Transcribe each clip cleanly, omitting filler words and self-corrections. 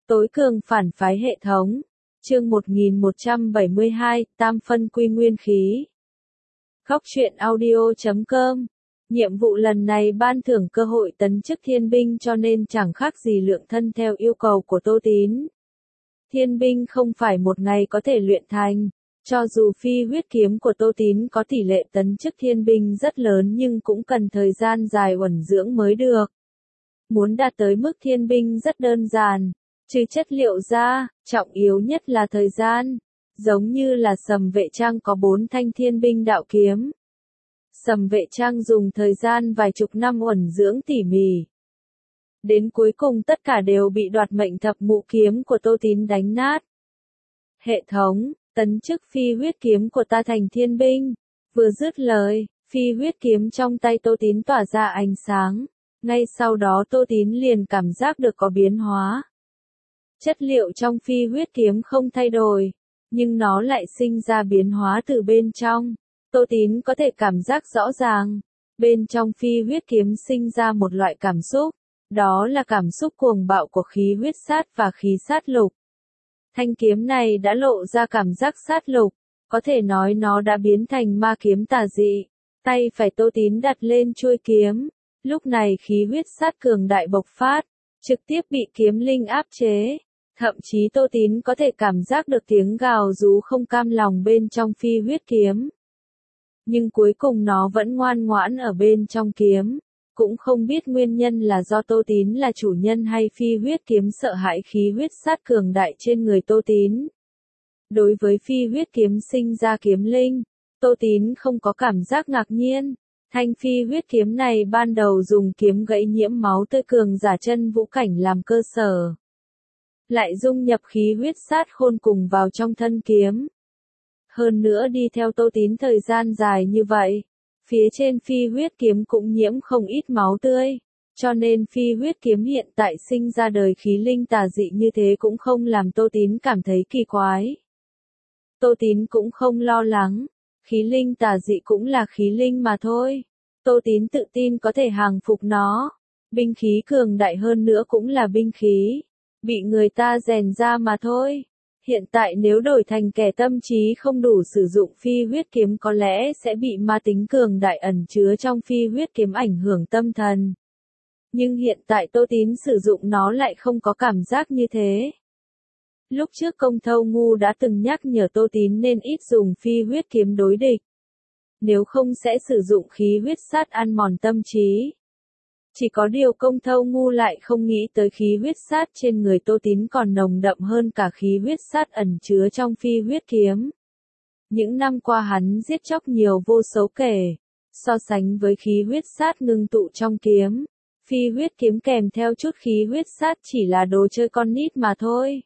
Tối cường phản phái hệ thống. Chương 1172, tam phân quy nguyên khí. Góc truyện audio.com. Nhiệm vụ lần này ban thưởng cơ hội tấn chức thiên binh cho nên chẳng khác gì lượng thân theo yêu cầu của Tô Tín. Thiên binh không phải một ngày có thể luyện thành. Cho dù phi huyết kiếm của Tô Tín có tỷ lệ tấn chức thiên binh rất lớn nhưng cũng cần thời gian dài uẩn dưỡng mới được. Muốn đạt tới mức thiên binh rất đơn giản. Trừ chất liệu ra, trọng yếu nhất là thời gian. Giống như là Sầm Vệ Trang có 4 thanh thiên binh đạo kiếm. Sầm Vệ Trang dùng thời gian vài chục năm uẩn dưỡng tỉ mỉ. Đến cuối cùng tất cả đều bị đoạt mệnh thập ngũ kiếm của Tô Tín đánh nát. Hệ thống, tấn chức phi huyết kiếm của ta thành thiên binh. Vừa dứt lời, phi huyết kiếm trong tay Tô Tín tỏa ra ánh sáng. Ngay sau đó Tô Tín liền cảm giác được có biến hóa. Chất liệu trong phi huyết kiếm không thay đổi, nhưng nó lại sinh ra biến hóa từ bên trong. Tô Tín có thể cảm giác rõ ràng, bên trong phi huyết kiếm sinh ra một loại cảm xúc, đó là cảm xúc cuồng bạo của khí huyết sát và khí sát lục. Thanh kiếm này đã lộ ra cảm giác sát lục, có thể nói nó đã biến thành ma kiếm tà dị. Tay phải Tô Tín đặt lên chuôi kiếm, lúc này khí huyết sát cường đại bộc phát, trực tiếp bị kiếm linh áp chế. Thậm chí Tô Tín có thể cảm giác được tiếng gào rú không cam lòng bên trong phi huyết kiếm. Nhưng cuối cùng nó vẫn ngoan ngoãn ở bên trong kiếm. Cũng không biết nguyên nhân là do Tô Tín là chủ nhân hay phi huyết kiếm sợ hãi khí huyết sát cường đại trên người Tô Tín. Đối với phi huyết kiếm sinh ra kiếm linh, Tô Tín không có cảm giác ngạc nhiên. Thanh phi huyết kiếm này ban đầu dùng kiếm gãy nhiễm máu tươi cường giả chân vũ cảnh làm cơ sở. Lại dung nhập khí huyết sát khôn cùng vào trong thân kiếm. Hơn nữa đi theo Tô Tín thời gian dài như vậy, phía trên phi huyết kiếm cũng nhiễm không ít máu tươi, cho nên phi huyết kiếm hiện tại sinh ra đời khí linh tà dị như thế cũng không làm Tô Tín cảm thấy kỳ quái. Tô Tín cũng không lo lắng, khí linh tà dị cũng là khí linh mà thôi. Tô Tín tự tin có thể hàng phục nó, binh khí cường đại hơn nữa cũng là binh khí. Bị người ta rèn ra mà thôi. Hiện tại nếu đổi thành kẻ tâm trí không đủ sử dụng phi huyết kiếm có lẽ sẽ bị ma tính cường đại ẩn chứa trong phi huyết kiếm ảnh hưởng tâm thần. Nhưng hiện tại Tô Tín sử dụng nó lại không có cảm giác như thế. Lúc trước Công Thâu Ngu đã từng nhắc nhở Tô Tín nên ít dùng phi huyết kiếm đối địch. Nếu không sẽ sử dụng khí huyết sát ăn mòn tâm trí. Chỉ có điều Công Thâu Ngu lại không nghĩ tới khí huyết sát trên người Tô Tín còn nồng đậm hơn cả khí huyết sát ẩn chứa trong phi huyết kiếm. Những năm qua hắn giết chóc nhiều vô số kể, so sánh với khí huyết sát ngưng tụ trong kiếm, phi huyết kiếm kèm theo chút khí huyết sát chỉ là đồ chơi con nít mà thôi.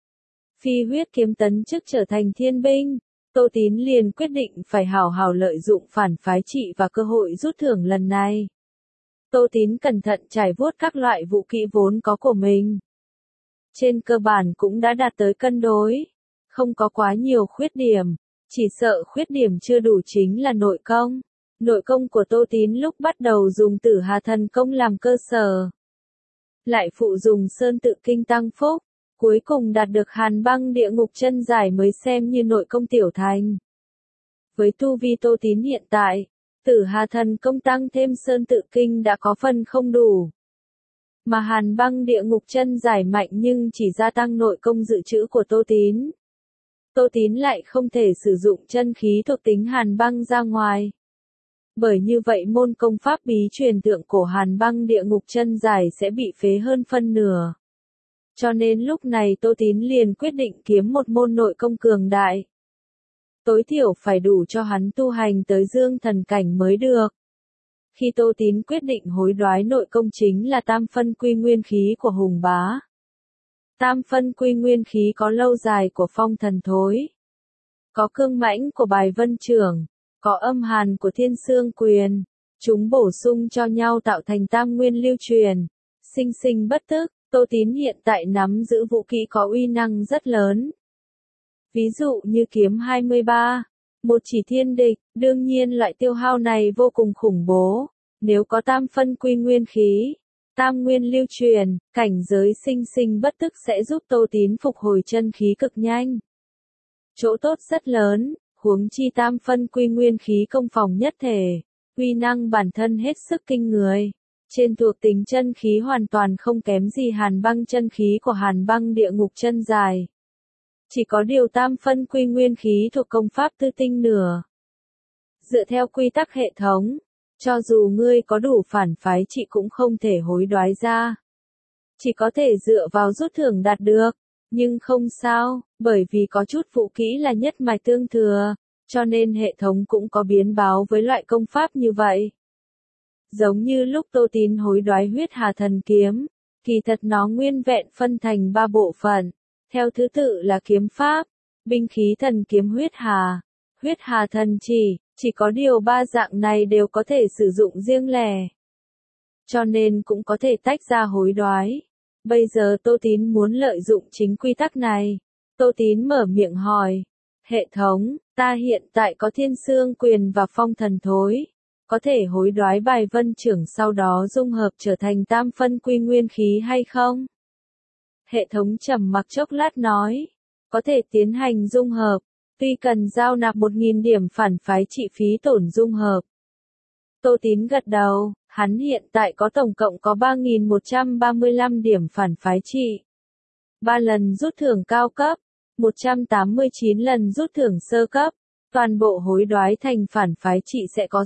Phi huyết kiếm tấn chức trở thành thiên binh, Tô Tín liền quyết định phải hảo hảo lợi dụng phản phái trị và cơ hội rút thưởng lần này. Tô Tín cẩn thận trải vuốt các loại vũ khí vốn có của mình. Trên cơ bản cũng đã đạt tới cân đối, không có quá nhiều khuyết điểm, chỉ sợ khuyết điểm chưa đủ chính là nội công. Nội công của Tô Tín lúc bắt đầu dùng Tử Hà Thần Công làm cơ sở, lại phụ dùng Sơn Tự Kinh tăng phúc, cuối cùng đạt được Hàn Băng Địa Ngục Chân Giải mới xem như nội công tiểu thành. Với tu vi Tô Tín hiện tại, Tử Hà Thần Công tăng thêm Sơn Tự Kinh đã có phần không đủ. Mà Hàn Băng Địa Ngục Chân Giải mạnh nhưng chỉ gia tăng nội công dự trữ của Tô Tín. Tô Tín lại không thể sử dụng chân khí thuộc tính Hàn Băng ra ngoài. Bởi như vậy môn công pháp bí truyền thượng cổ Hàn Băng Địa Ngục Chân Giải sẽ bị phế hơn phân nửa. Cho nên lúc này Tô Tín liền quyết định kiếm một môn nội công cường đại. Tối thiểu phải đủ cho hắn tu hành tới dương thần cảnh mới được. Khi Tô Tín quyết định hối đoái nội công chính là tam phân quy nguyên khí của Hùng Bá. Tam phân quy nguyên khí có lâu dài của Phong Thần Thối, có cương mãnh của Bài Vân Trưởng, có âm hàn của Thiên Xương Quyền. Chúng bổ sung cho nhau tạo thành tam nguyên lưu truyền, sinh sinh bất tức. Tô Tín hiện tại nắm giữ vũ khí có uy năng rất lớn. Ví dụ như kiếm 23, một chỉ thiên địch, đương nhiên loại tiêu hao này vô cùng khủng bố. Nếu có tam phân quy nguyên khí, Tam nguyên lưu truyền, cảnh giới sinh sinh bất tức sẽ giúp Tô Tín phục hồi chân khí cực nhanh. Chỗ tốt rất lớn, huống chi tam phân quy nguyên khí công phòng nhất thể, uy năng bản thân hết sức kinh người. Trên thuộc tính chân khí hoàn toàn không kém gì hàn băng chân khí của hàn băng địa ngục chân dài. Chỉ có điều tam phân quy nguyên khí thuộc công pháp tư tinh nửa. Dựa theo quy tắc hệ thống, cho dù ngươi có đủ phản phái trị cũng không thể hối đoái ra. Chỉ có thể dựa vào rút thưởng đạt được, nhưng không sao, bởi vì có chút vũ kỹ là nhất mạch tương thừa, cho nên hệ thống cũng có biến báo với loại công pháp như vậy. Giống như lúc Tô Tín hối đoái huyết hà thần kiếm, kỳ thật nó nguyên vẹn phân thành 3 bộ phận, theo thứ tự là kiếm pháp, binh khí thần kiếm huyết hà thần chỉ có điều 3 dạng này đều có thể sử dụng riêng lẻ. Cho nên cũng có thể tách ra hối đoái. Bây giờ Tô Tín muốn lợi dụng chính quy tắc này. Tô Tín mở miệng hỏi. Hệ thống, ta hiện tại có thiên xương quyền và phong thần thối. Có thể hối đoái bài vân trưởng sau đó dung hợp trở thành tam phân quy nguyên khí hay không? Hệ thống trầm mặc chốc lát nói. Có thể tiến hành dung hợp. Tuy cần giao nạp 1.000 điểm phản phái trị phí tổn dung hợp. Tô Tín gật đầu, hắn hiện tại có tổng cộng có 3.135 điểm phản phái trị. 3 lần rút thưởng cao cấp, 189 lần rút thưởng sơ cấp, toàn bộ hối đoái thành phản phái trị sẽ có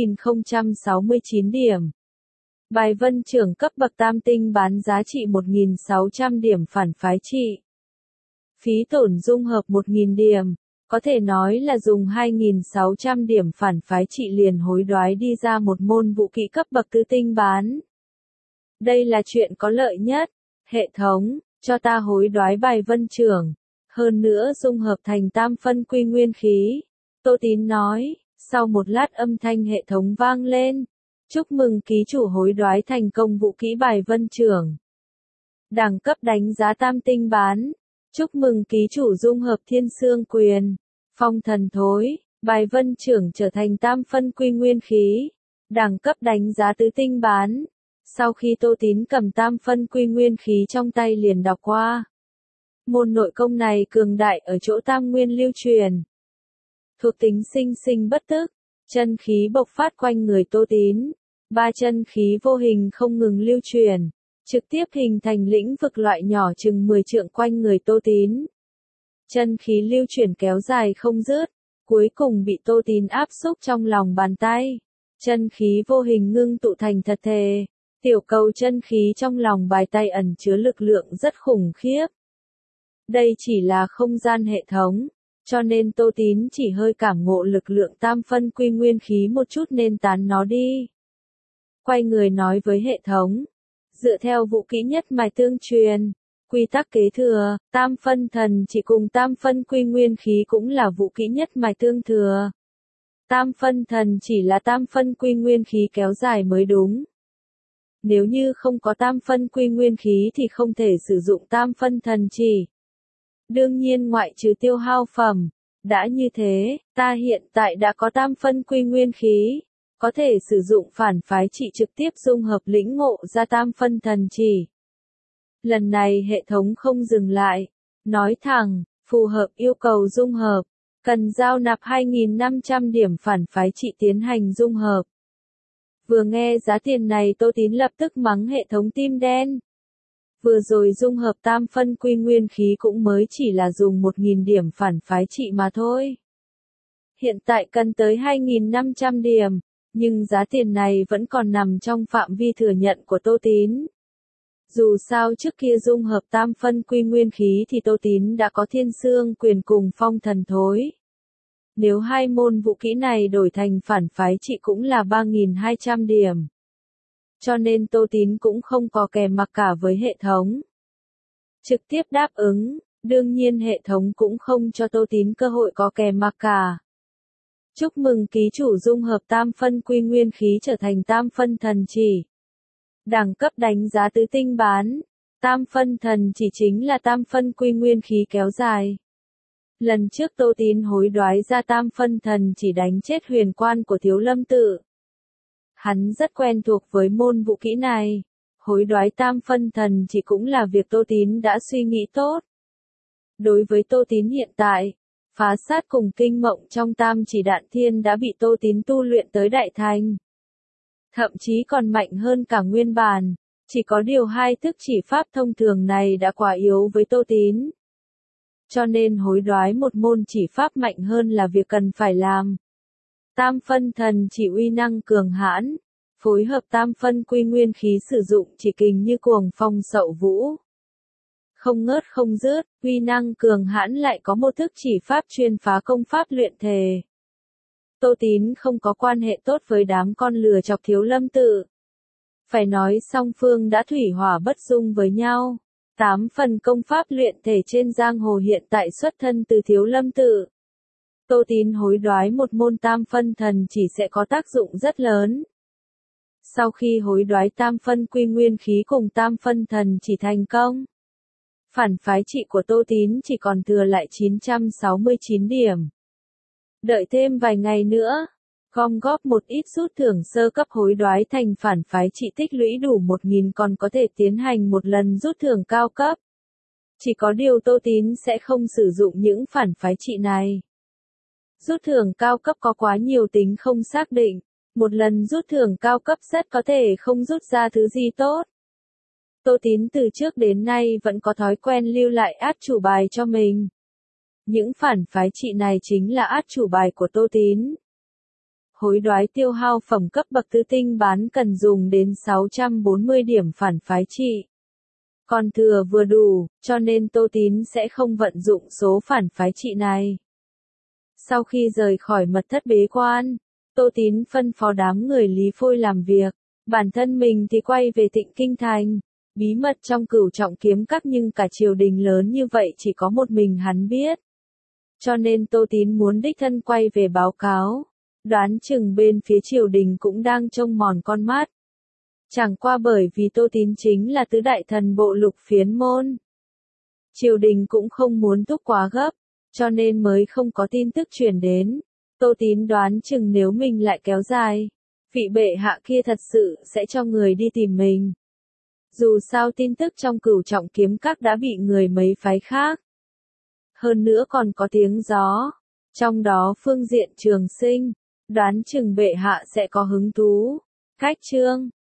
6.069 điểm. Bài vân trưởng cấp bậc tam tinh bán giá trị 1.600 điểm phản phái trị. Phí tổn dung hợp 1.000 điểm. Có thể nói là dùng 2.600 điểm phản phái trị liền hối đoái đi ra một môn vũ kỹ cấp bậc tứ tinh bán. Đây là chuyện có lợi nhất. Hệ thống, cho ta hối đoái bài vân trưởng. Hơn nữa dung hợp thành tam phân quy nguyên khí. Tô Tín nói, sau một lát âm thanh hệ thống vang lên. Chúc mừng ký chủ hối đoái thành công vũ kỹ bài vân trưởng. Đẳng cấp đánh giá tam tinh bán. Chúc mừng ký chủ dung hợp thiên xương quyền, phong thần thối, bài vân trưởng trở thành tam phân quy nguyên khí. Đẳng cấp đánh giá tứ tinh bán. Sau khi Tô Tín cầm tam phân quy nguyên khí trong tay liền đọc qua. Môn nội công này cường đại ở chỗ tam nguyên lưu truyền. Thuộc tính sinh sinh bất tức, chân khí bộc phát quanh người Tô Tín. 3 chân khí vô hình không ngừng lưu truyền. Trực tiếp hình thành lĩnh vực loại nhỏ chừng 10 trượng quanh người Tô Tín. Chân khí lưu chuyển kéo dài không dứt, cuối cùng bị Tô Tín áp xúc trong lòng bàn tay. Chân khí vô hình ngưng tụ thành thật thể. Tiểu cầu chân khí trong lòng bài tay ẩn chứa lực lượng rất khủng khiếp. Đây chỉ là không gian hệ thống, cho nên Tô Tín chỉ hơi cảm ngộ lực lượng tam phân quy nguyên khí một chút nên tán nó đi. Quay người nói với hệ thống. Dựa theo vũ kỹ nhất mạch tương truyền, quy tắc kế thừa, tam phân thần chỉ cùng tam phân quy nguyên khí cũng là vũ kỹ nhất mạch tương thừa. Tam phân thần chỉ là tam phân quy nguyên khí kéo dài mới đúng. Nếu như không có tam phân quy nguyên khí thì không thể sử dụng tam phân thần chỉ. Đương nhiên ngoại trừ tiêu hao phẩm. Đã như thế, ta hiện tại đã có tam phân quy nguyên khí. Có thể sử dụng phản phái trị trực tiếp dung hợp lĩnh ngộ ra tam phân thần chỉ. Lần này hệ thống không dừng lại. Nói thẳng, phù hợp yêu cầu dung hợp. Cần giao nạp 2.500 điểm phản phái trị tiến hành dung hợp. Vừa nghe giá tiền này Tô Tín lập tức mắng hệ thống tim đen. Vừa rồi dung hợp tam phân quy nguyên khí cũng mới chỉ là dùng 1.000 điểm phản phái trị mà thôi. Hiện tại cần tới 2.500 điểm. Nhưng giá tiền này vẫn còn nằm trong phạm vi thừa nhận của Tô Tín. Dù sao trước kia dung hợp tam phân quy nguyên khí thì Tô Tín đã có thiên xương quyền cùng phong thần thối. Nếu hai môn vũ kỹ này đổi thành phản phái trị cũng là 3.200 điểm. Cho nên Tô Tín cũng không có kè mặc cả với hệ thống. Trực tiếp đáp ứng, đương nhiên hệ thống cũng không cho Tô Tín cơ hội có kè mặc cả. Chúc mừng ký chủ dung hợp tam phân quy nguyên khí trở thành tam phân thần chỉ. Đẳng cấp đánh giá tứ tinh bán. Tam phân thần chỉ chính là tam phân quy nguyên khí kéo dài. Lần trước Tô Tín hối đoái ra tam phân thần chỉ đánh chết huyền quan của Thiếu Lâm Tự. Hắn rất quen thuộc với môn vũ kỹ này. Hối đoái tam phân thần chỉ cũng là việc Tô Tín đã suy nghĩ tốt. Đối với Tô Tín hiện tại, phá sát cùng kinh mộng trong tam chỉ đạn thiên đã bị Tô Tín tu luyện tới đại thành. Thậm chí còn mạnh hơn cả nguyên bản, chỉ có điều hai thức chỉ pháp thông thường này đã quá yếu với Tô Tín. Cho nên hối đoái một môn chỉ pháp mạnh hơn là việc cần phải làm. Tam phân thần chỉ uy năng cường hãn, phối hợp tam phân quy nguyên khí sử dụng chỉ kình như cuồng phong sậu vũ. Không ngớt không dứt, uy năng cường hãn lại có một thức chỉ pháp chuyên phá công pháp luyện thể. Tô Tín không có quan hệ tốt với đám con lừa chọc Thiếu Lâm Tự. Phải nói song phương đã thủy hỏa bất dung với nhau. 8 phần công pháp luyện thể trên giang hồ hiện tại xuất thân từ Thiếu Lâm Tự. Tô Tín hối đoái một môn tam phân thần chỉ sẽ có tác dụng rất lớn. Sau khi hối đoái tam phân quy nguyên khí cùng tam phân thần chỉ thành công, phản phái trị của Tô Tín chỉ còn thừa lại 969 điểm. Đợi thêm vài ngày nữa, gom góp một ít rút thưởng sơ cấp hối đoái thành phản phái trị tích lũy đủ 1000 còn có thể tiến hành một lần rút thưởng cao cấp. Chỉ có điều Tô Tín sẽ không sử dụng những phản phái trị này. Rút thưởng cao cấp có quá nhiều tính không xác định, một lần rút thưởng cao cấp rất có thể không rút ra thứ gì tốt. Tô Tín từ trước đến nay vẫn có thói quen lưu lại át chủ bài cho mình. Những phản phái trị này chính là át chủ bài của Tô Tín. Hối đoái tiêu hao phẩm cấp bậc tứ tinh bán cần dùng đến 640 điểm phản phái trị. Còn thừa vừa đủ, cho nên Tô Tín sẽ không vận dụng số phản phái trị này. Sau khi rời khỏi mật thất bế quan, Tô Tín phân phó đám người Lý Phôi làm việc, bản thân mình thì quay về Tịnh Kinh Thành. Bí mật trong Cửu Trọng Kiếm Các nhưng cả triều đình lớn như vậy chỉ có một mình hắn biết. Cho nên Tô Tín muốn đích thân quay về báo cáo. Đoán chừng bên phía triều đình cũng đang trông mòn con mắt. Chẳng qua bởi vì Tô Tín chính là tứ đại thần bộ Lục Phiến môn. Triều đình cũng không muốn thúc quá gấp, cho nên mới không có tin tức truyền đến. Tô Tín đoán chừng nếu mình lại kéo dài, vị bệ hạ kia thật sự sẽ cho người đi tìm mình. Dù sao tin tức trong Cửu Trọng Kiếm Các đã bị người mấy phái khác. Hơn nữa còn có tiếng gió, trong đó phương diện Trường Sinh, đoán chừng bệ hạ sẽ có hứng thú. Khách chương